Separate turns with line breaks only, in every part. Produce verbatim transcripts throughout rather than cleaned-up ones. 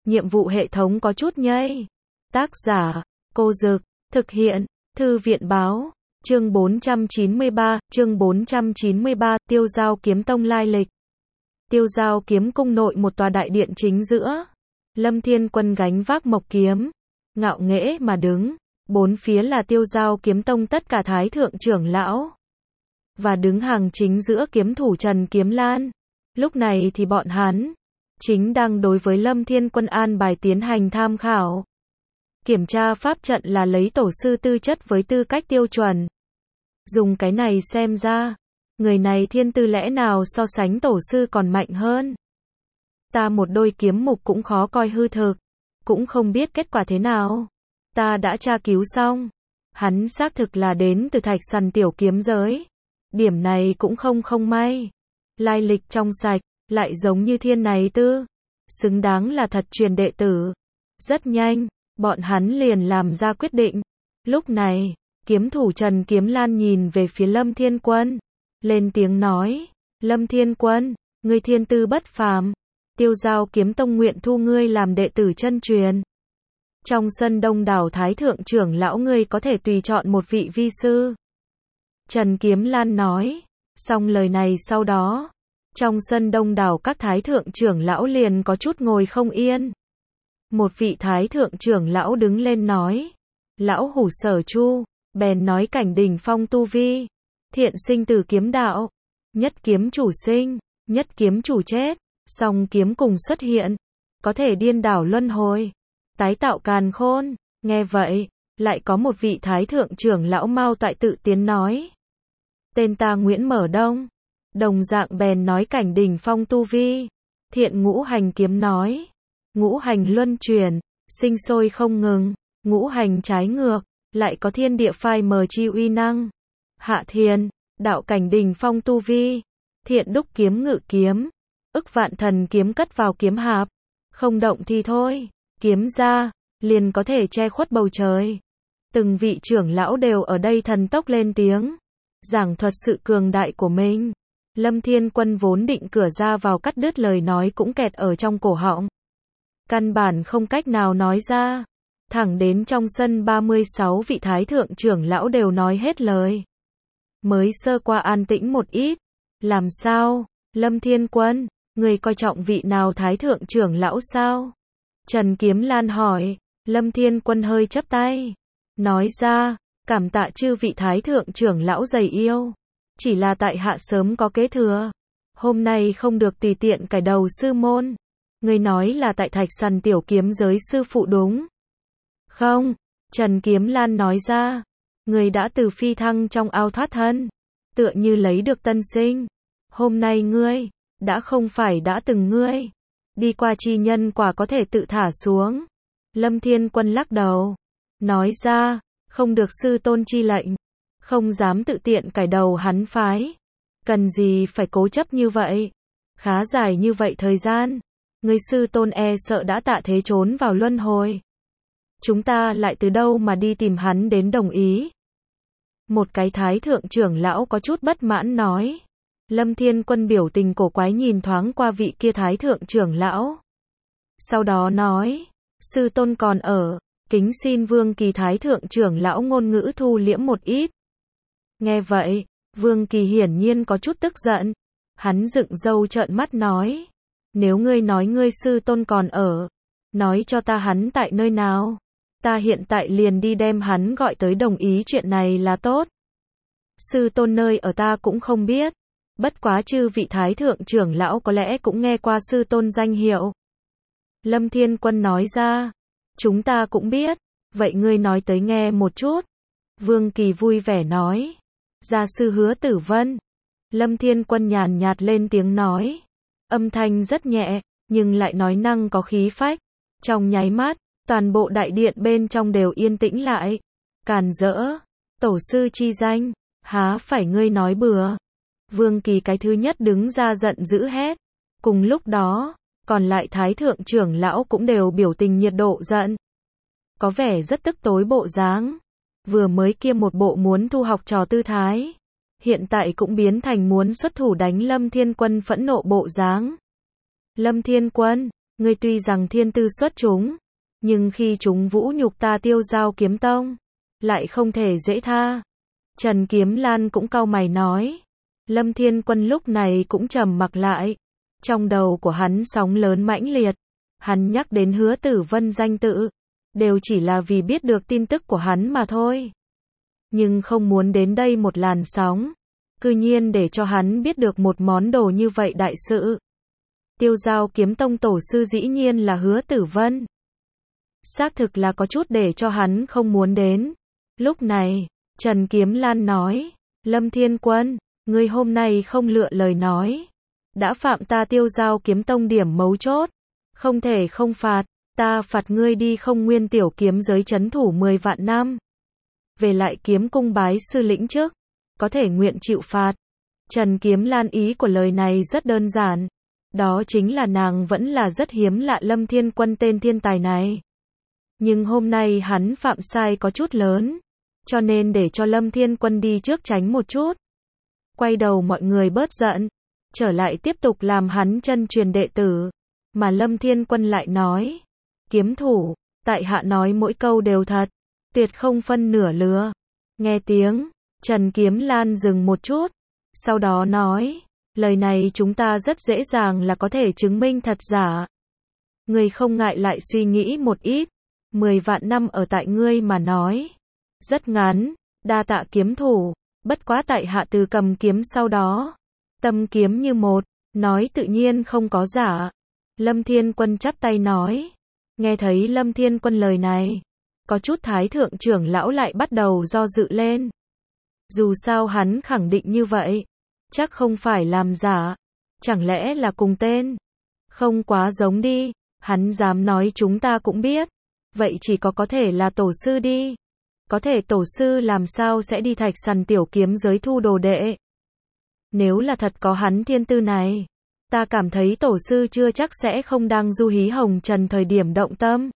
nhiệm vụ hệ thống có chút nhây. Tác giả, Cô Dực, thực hiện, Thư viện Báo, chương bốn trăm chín mươi ba, chương bốn trăm chín mươi ba, Tiêu Giao Kiếm Tông lai lịch. Tiêu Giao Kiếm Cung nội một tòa đại điện chính giữa. Lâm Thiên Quân gánh vác mộc kiếm, ngạo nghễ mà đứng, bốn phía là Tiêu Giao Kiếm Tông tất cả thái thượng trưởng lão. Và đứng hàng chính giữa kiếm thủ Trần Kiếm Lan. Lúc này thì bọn hắn chính đang đối với Lâm Thiên Quân an bài tiến hành tham khảo. Kiểm tra pháp trận là lấy tổ sư tư chất với tư cách tiêu chuẩn. Dùng cái này xem ra, người này thiên tư lẽ nào so sánh tổ sư còn mạnh hơn. Ta một đôi kiếm mục cũng khó coi hư thực, cũng không biết kết quả thế nào. Ta đã tra cứu xong, hắn xác thực là đến từ Thạch Sằn tiểu kiếm giới. Điểm này cũng không không may. Lai lịch trong sạch, lại giống như thiên này tư. Xứng đáng là thật truyền đệ tử. Rất nhanh, bọn hắn liền làm ra quyết định. Lúc này, kiếm thủ Trần Kiếm Lan nhìn về phía Lâm Thiên Quân. Lên tiếng nói, Lâm Thiên Quân, ngươi thiên tư bất phàm. Tiêu Giao Kiếm Tông nguyện thu ngươi làm đệ tử chân truyền. Trong sân đông đảo thái thượng trưởng lão ngươi có thể tùy chọn một vị vi sư. Trần Kiếm Lan nói, xong lời này sau đó, trong sân đông đảo các thái thượng trưởng lão liền có chút ngồi không yên. Một vị thái thượng trưởng lão đứng lên nói, lão hủ Sở Chu, bèn nói cảnh đỉnh phong tu vi, thiện sinh từ kiếm đạo, nhất kiếm chủ sinh, nhất kiếm chủ chết, song kiếm cùng xuất hiện, có thể điên đảo luân hồi, tái tạo càn khôn. Nghe vậy, lại có một vị thái thượng trưởng lão Mao Tại tự tiến nói, tên ta Nguyễn Mở Đông, đồng dạng bèn nói cảnh đỉnh phong tu vi. Thiện Ngũ Hành kiếm nói, ngũ hành luân chuyển, sinh sôi không ngừng, ngũ hành trái ngược, lại có thiên địa phai mờ chi uy năng. Hạ Thiên, đạo cảnh đỉnh phong tu vi. Thiện Đúc kiếm ngự kiếm, ức vạn thần kiếm cất vào kiếm hạp, không động thì thôi, kiếm ra, liền có thể che khuất bầu trời. Từng vị trưởng lão đều ở đây thần tốc lên tiếng, giảng thuật sự cường đại của mình. Lâm Thiên Quân vốn định cửa ra vào cắt đứt lời nói cũng kẹt ở trong cổ họng. Căn bản không cách nào nói ra. Thẳng đến trong sân ba mươi sáu vị thái thượng trưởng lão đều nói hết lời. Mới sơ qua an tĩnh một ít. Làm sao? Lâm Thiên Quân, người coi trọng vị nào thái thượng trưởng lão sao? Trần Kiếm Lan hỏi. Lâm Thiên Quân hơi chắp tay, nói ra, cảm tạ chư vị thái thượng trưởng lão dày yêu. Chỉ là tại hạ sớm có kế thừa. Hôm nay không được tùy tiện cải đầu sư môn. Người nói là tại Thạch Sằn tiểu kiếm giới sư phụ đúng không? Trần Kiếm Lan nói ra, người đã từ phi thăng trong ao thoát thân, tựa như lấy được tân sinh. Hôm nay ngươi, đã không phải đã từng ngươi. Đi qua chi nhân quả có thể tự thả xuống. Lâm Thiên Quân lắc đầu, nói ra, không được sư tôn chi lệnh, không dám tự tiện cải đầu hắn phái. Cần gì phải cố chấp như vậy? Khá dài như vậy thời gian, người sư tôn e sợ đã tạ thế trốn vào luân hồi. Chúng ta lại từ đâu mà đi tìm hắn đến đồng ý? Một cái thái thượng trưởng lão có chút bất mãn nói. Lâm Thiên Quân biểu tình cổ quái nhìn thoáng qua vị kia thái thượng trưởng lão. Sau đó nói, sư tôn còn ở, kính xin Vương Kỳ thái thượng trưởng lão ngôn ngữ thu liễm một ít. Nghe vậy, Vương Kỳ hiển nhiên có chút tức giận. Hắn dựng râu trợn mắt nói, nếu ngươi nói ngươi sư tôn còn ở, nói cho ta hắn tại nơi nào. Ta hiện tại liền đi đem hắn gọi tới đồng ý chuyện này là tốt. Sư tôn nơi ở ta cũng không biết. Bất quá chư vị thái thượng trưởng lão có lẽ cũng nghe qua sư tôn danh hiệu. Lâm Thiên Quân nói ra, chúng ta cũng biết, vậy ngươi nói tới nghe một chút. Vương Kỳ vui vẻ nói, gia sư Hứa Tử Vân. Lâm Thiên Quân nhàn nhạt lên tiếng nói, âm thanh rất nhẹ, nhưng lại nói năng có khí phách. Trong nháy mắt, toàn bộ đại điện bên trong đều yên tĩnh lại. Càn rỡ, tổ sư chi danh, há phải ngươi nói bừa. Vương Kỳ cái thứ nhất đứng ra giận dữ hét. Cùng lúc đó, còn lại thái thượng trưởng lão cũng đều biểu tình nhiệt độ giận. Có vẻ rất tức tối bộ dáng. Vừa mới kia một bộ muốn thu học trò tư thái, hiện tại cũng biến thành muốn xuất thủ đánh Lâm Thiên Quân phẫn nộ bộ dáng. Lâm Thiên Quân, Ngươi tuy rằng thiên tư xuất chúng, nhưng khi chúng vũ nhục ta Tiêu Giao Kiếm Tông, lại không thể dễ tha. Trần Kiếm Lan cũng cau mày nói. Lâm Thiên Quân lúc này cũng trầm mặc lại. Trong đầu của hắn sóng lớn mãnh liệt. Hắn nhắc đến Hứa Tử Vân danh tự, đều chỉ là vì biết được tin tức của hắn mà thôi. Nhưng không muốn đến đây một làn sóng, cư nhiên để cho hắn biết được một món đồ như vậy đại sự. Tiêu Giao Kiếm Tông tổ sư dĩ nhiên là Hứa Tử Vân. Xác thực là có chút để cho hắn không muốn đến. Lúc này, Trần Kiếm Lan nói, Lâm Thiên Quân, ngươi hôm nay không lựa lời nói. Đã phạm ta Tiêu Giao Kiếm Tông điểm mấu chốt. Không thể không phạt, ta phạt ngươi đi không nguyên tiểu kiếm giới trấn thủ mười vạn năm. Về lại kiếm cung bái sư lĩnh chức, có thể nguyện chịu phạt. Trần Kiếm Lan ý của lời này rất đơn giản. Đó chính là nàng vẫn là rất hiếm lạ Lâm Thiên Quân tên thiên tài này. Nhưng hôm nay hắn phạm sai có chút lớn, cho nên để cho Lâm Thiên Quân đi trước tránh một chút. Quay đầu mọi người bớt giận, trở lại tiếp tục làm hắn chân truyền đệ tử. Mà Lâm Thiên Quân lại nói, kiếm thủ, tại hạ nói mỗi câu đều thật, tuyệt không phân nửa lừa. Nghe tiếng, Trần Kiếm Lan dừng một chút, sau đó nói, lời này chúng ta rất dễ dàng là có thể chứng minh thật giả. Ngươi không ngại lại suy nghĩ một ít, mười vạn năm ở tại ngươi mà nói. Rất ngắn, đa tạ kiếm thủ, bất quá tại hạ từ cầm kiếm sau đó. Tâm kiếm như một, nói tự nhiên không có giả. Lâm Thiên Quân chắp tay nói. Nghe thấy Lâm Thiên Quân lời này, có chút thái thượng trưởng lão lại bắt đầu do dự lên. Dù sao hắn khẳng định như vậy, chắc không phải làm giả. Chẳng lẽ là cùng tên? Không quá giống đi, hắn dám nói chúng ta cũng biết. Vậy chỉ có có thể là tổ sư đi. Có thể tổ sư làm sao sẽ đi Thạch Sằn tiểu kiếm giới thu đồ đệ? Nếu là thật có hắn thiên tư này, ta cảm thấy tổ sư chưa chắc sẽ không đang du hí hồng trần thời điểm động tâm.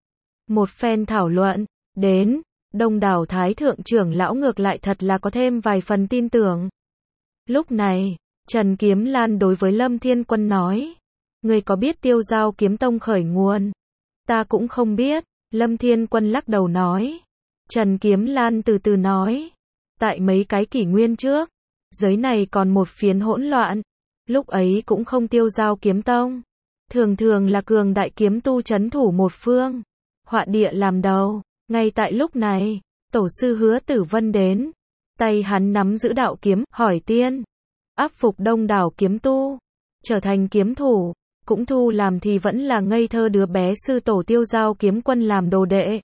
Một phen thảo luận, đến, đông đảo thái thượng trưởng lão ngược lại thật là có thêm vài phần tin tưởng. Lúc này, Trần Kiếm Lan đối với Lâm Thiên Quân nói, ngươi có biết Tiêu Giao Kiếm Tông khởi nguồn? Ta cũng không biết, Lâm Thiên Quân lắc đầu nói. Trần Kiếm Lan từ từ nói, tại mấy cái kỷ nguyên trước, giới này còn một phiến hỗn loạn, lúc ấy cũng không Tiêu Giao Kiếm Tông, thường thường là cường đại kiếm tu trấn thủ một phương, họa địa làm đầu. Ngay tại lúc này, tổ sư Hứa Tử Vân đến, tay hắn nắm giữ đạo kiếm, hỏi tiên, áp phục đông đảo kiếm tu, trở thành kiếm thủ, cũng thu làm thì vẫn là ngây thơ đứa bé sư tổ Tiêu Giao Kiếm Quân làm đồ đệ.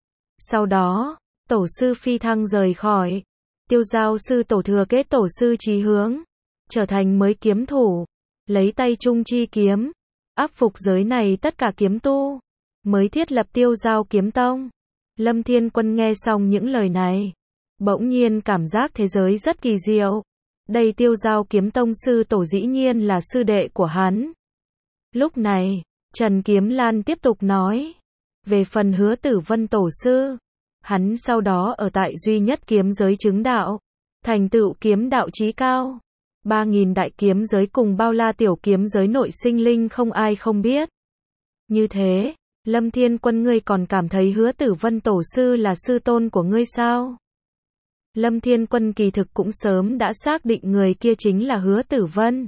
Sau đó, tổ sư phi thăng rời khỏi, Tiêu Giao sư tổ thừa kế tổ sư chí hướng, trở thành mới kiếm thủ, lấy tay trung chi kiếm, áp phục giới này tất cả kiếm tu, mới thiết lập Tiêu Giao Kiếm Tông. Lâm Thiên Quân nghe xong những lời này, bỗng nhiên cảm giác thế giới rất kỳ diệu. Đây Tiêu Giao Kiếm Tông sư tổ dĩ nhiên là sư đệ của hắn. Lúc này, Trần Kiếm Lan tiếp tục nói, về phần Hứa Tử Vân tổ sư, hắn sau đó ở tại duy nhất kiếm giới chứng đạo, thành tựu kiếm đạo chí cao. Ba nghìn đại kiếm giới cùng bao la tiểu kiếm giới nội sinh linh không ai không biết. Như thế, Lâm Thiên Quân ngươi còn cảm thấy Hứa Tử Vân tổ sư là sư tôn của ngươi sao? Lâm Thiên Quân kỳ thực cũng sớm đã xác định người kia chính là Hứa Tử Vân.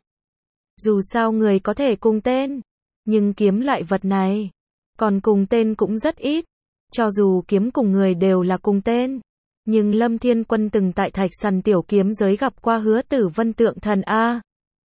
Dù sao người có thể cùng tên, nhưng kiếm loại vật này, còn cùng tên cũng rất ít. Cho dù kiếm cùng người đều là cùng tên, nhưng Lâm Thiên Quân từng tại Thạch Sằn tiểu kiếm giới gặp qua Hứa Tử Vân tượng thần A.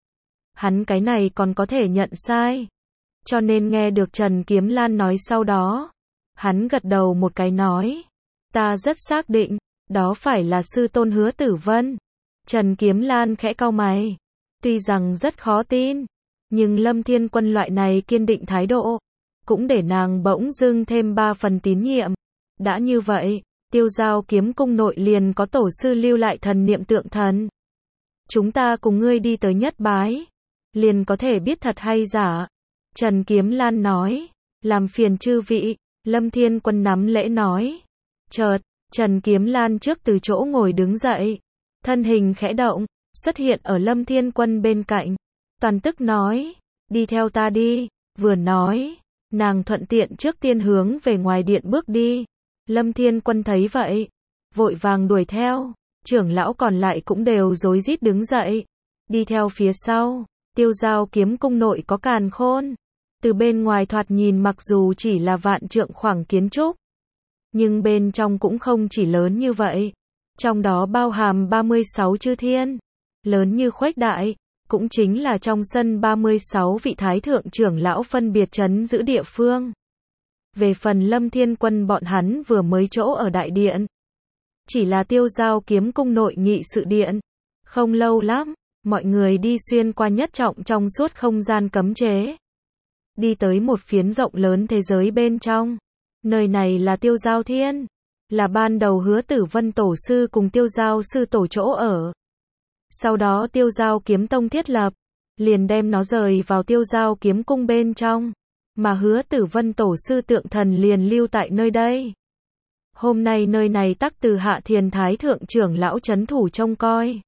Hắn cái này còn có thể nhận sai. Cho nên nghe được Trần Kiếm Lan nói sau đó, hắn gật đầu một cái nói, ta rất xác định, đó phải là sư tôn Hứa Tử Vân. Trần Kiếm Lan khẽ cau mày, tuy rằng rất khó tin, nhưng Lâm Thiên Quân loại này kiên định thái độ, cũng để nàng bỗng dưng thêm ba phần tín nhiệm. Đã như vậy, Tiêu Giao Kiếm Cung nội liền có tổ sư lưu lại thần niệm tượng thần. Chúng ta cùng ngươi đi tới nhất bái, liền có thể biết thật hay giả. Trần Kiếm Lan nói, làm phiền chư vị. Lâm Thiên Quân nắm lễ nói. Chợt, Trần Kiếm Lan trước từ chỗ ngồi đứng dậy, thân hình khẽ động, xuất hiện ở Lâm Thiên Quân bên cạnh, toàn tức nói, đi theo ta đi. vừa nói, nàng thuận tiện trước tiên hướng về ngoài điện bước đi. Lâm Thiên Quân thấy vậy, vội vàng đuổi theo, trưởng lão còn lại cũng đều rối rít đứng dậy, đi theo phía sau. Tiêu Giao kiếm cung nội có càn khôn, từ bên ngoài thoạt nhìn mặc dù chỉ là vạn trượng khoảng kiến trúc, nhưng bên trong cũng không chỉ lớn như vậy, trong đó bao hàm ba mươi sáu chư thiên, lớn như khuếch đại, cũng chính là trong sân ba mươi sáu vị thái thượng trưởng lão phân biệt trấn giữ địa phương. Về phần Lâm Thiên Quân bọn hắn vừa mới chỗ ở đại điện, chỉ là Tiêu Giao kiếm cung nội nghị sự điện. Không lâu lắm, mọi người đi xuyên qua nhất trọng trong suốt không gian cấm chế, đi tới một phiến rộng lớn thế giới bên trong. Nơi này là Tiêu Giao Thiên, là ban đầu Hứa Tử Vân tổ sư cùng Tiêu Giao sư tổ chỗ ở. Sau đó Tiêu Giao kiếm tông thiết lập, liền đem nó rời vào Tiêu Giao kiếm cung bên trong, mà Hứa Tử Vân tổ sư tượng thần liền lưu tại nơi đây. Hôm nay nơi này Tắc Từ Hạ Thiền thái thượng trưởng lão trấn thủ trông coi.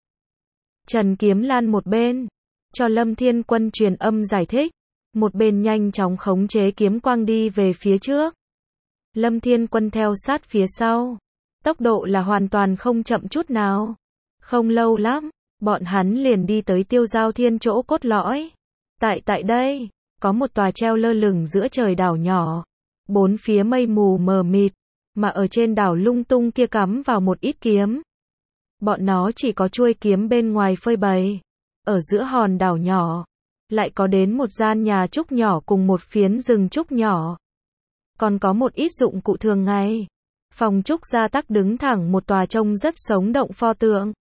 Trần Kiếm Lan một bên cho Lâm Thiên Quân truyền âm giải thích, một bên nhanh chóng khống chế kiếm quang đi về phía trước. Lâm Thiên Quân theo sát phía sau, tốc độ là hoàn toàn không chậm chút nào. Không lâu lắm, bọn hắn liền đi tới Tiêu Giao Thiên chỗ cốt lõi. Tại tại đây, có một tòa treo lơ lửng giữa trời đảo nhỏ, bốn phía mây mù mờ mịt, mà ở trên đảo lung tung kia cắm vào một ít kiếm. Bọn nó chỉ có chuôi kiếm bên ngoài phơi bày. Ở giữa hòn đảo nhỏ, lại có đến một gian nhà trúc nhỏ cùng một phiến rừng trúc nhỏ. Còn có một ít dụng cụ thường ngày. Phòng trúc gia tắc đứng thẳng một tòa trông rất sống động pho tượng.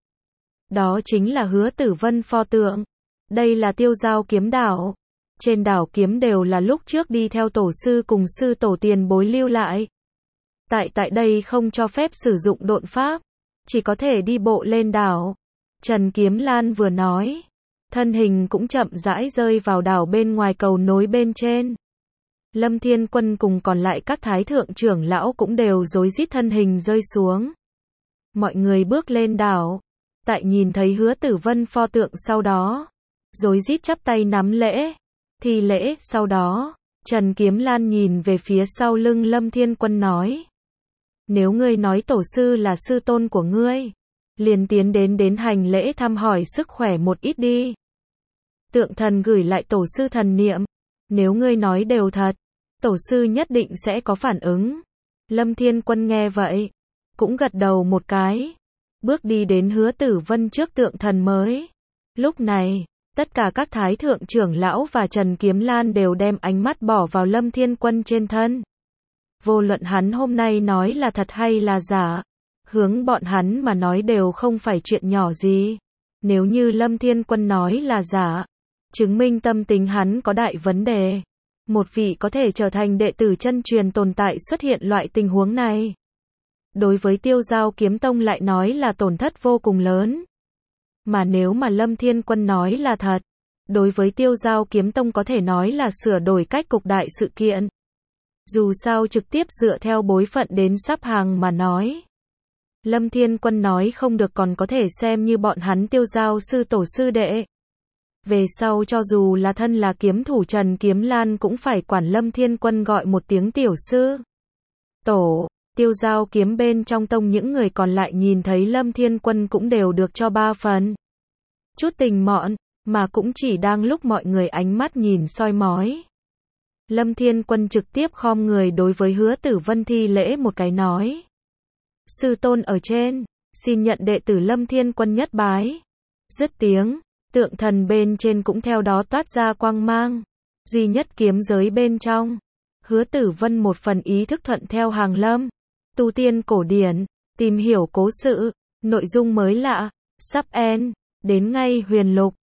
Đó chính là Hứa Tử Vân pho tượng. Đây là Tiêu Giao kiếm đảo. Trên đảo kiếm đều là lúc trước đi theo tổ sư cùng sư tổ tiền bối lưu lại. Tại tại đây không cho phép sử dụng độn pháp, chỉ có thể đi bộ lên đảo. Trần Kiếm Lan vừa nói, thân hình cũng chậm rãi rơi vào đảo bên ngoài cầu nối bên trên. Lâm Thiên Quân cùng còn lại các thái thượng trưởng lão cũng đều rối rít thân hình rơi xuống. Mọi người bước lên đảo, tại nhìn thấy Hứa Tử Vân pho tượng sau đó, rối rít chắp tay nắm lễ, thi lễ. Sau đó, Trần Kiếm Lan nhìn về phía sau lưng Lâm Thiên Quân nói, nếu ngươi nói tổ sư là sư tôn của ngươi, liền tiến đến đến hành lễ thăm hỏi sức khỏe một ít đi. Tượng thần gửi lại tổ sư thần niệm, nếu ngươi nói đều thật, tổ sư nhất định sẽ có phản ứng. Lâm Thiên Quân nghe vậy, cũng gật đầu một cái, bước đi đến Hứa Tử Vân trước tượng thần mới. Lúc này, tất cả các thái thượng trưởng lão và Trần Kiếm Lan đều đem ánh mắt bỏ vào Lâm Thiên Quân trên thân. Vô luận hắn hôm nay nói là thật hay là giả, hướng bọn hắn mà nói đều không phải chuyện nhỏ gì. Nếu như Lâm Thiên Quân nói là giả, chứng minh tâm tính hắn có đại vấn đề. Một vị có thể trở thành đệ tử chân truyền tồn tại xuất hiện loại tình huống này, đối với Tiêu Giao kiếm tông lại nói là tổn thất vô cùng lớn. Mà nếu mà Lâm Thiên Quân nói là thật, đối với Tiêu Giao kiếm tông có thể nói là sửa đổi cách cục đại sự kiện. Dù sao trực tiếp dựa theo bối phận đến sắp hàng mà nói, Lâm Thiên Quân nói không được còn có thể xem như bọn hắn Tiêu Giao sư tổ sư đệ. Về sau cho dù là thân là kiếm thủ Trần Kiếm Lan cũng phải quản Lâm Thiên Quân gọi một tiếng tiểu sư tổ. Tiêu Giao kiếm bên trong tông những người còn lại nhìn thấy Lâm Thiên Quân cũng đều được cho ba phần chút tình mọn, mà cũng chỉ đang lúc mọi người ánh mắt nhìn soi mói, Lâm Thiên Quân trực tiếp khom người đối với Hứa Tử Vân thi lễ một cái nói, sư tôn ở trên, xin nhận đệ tử Lâm Thiên Quân nhất bái. Dứt tiếng, tượng thần bên trên cũng theo đó toát ra quang mang. Duy nhất kiếm giới bên trong, Hứa Tử Vân một phần ý thức thuận theo hàng lâm, tu tiên cổ điển, tìm hiểu cố sự, nội dung mới lạ, sắp end, đến ngay huyền lục.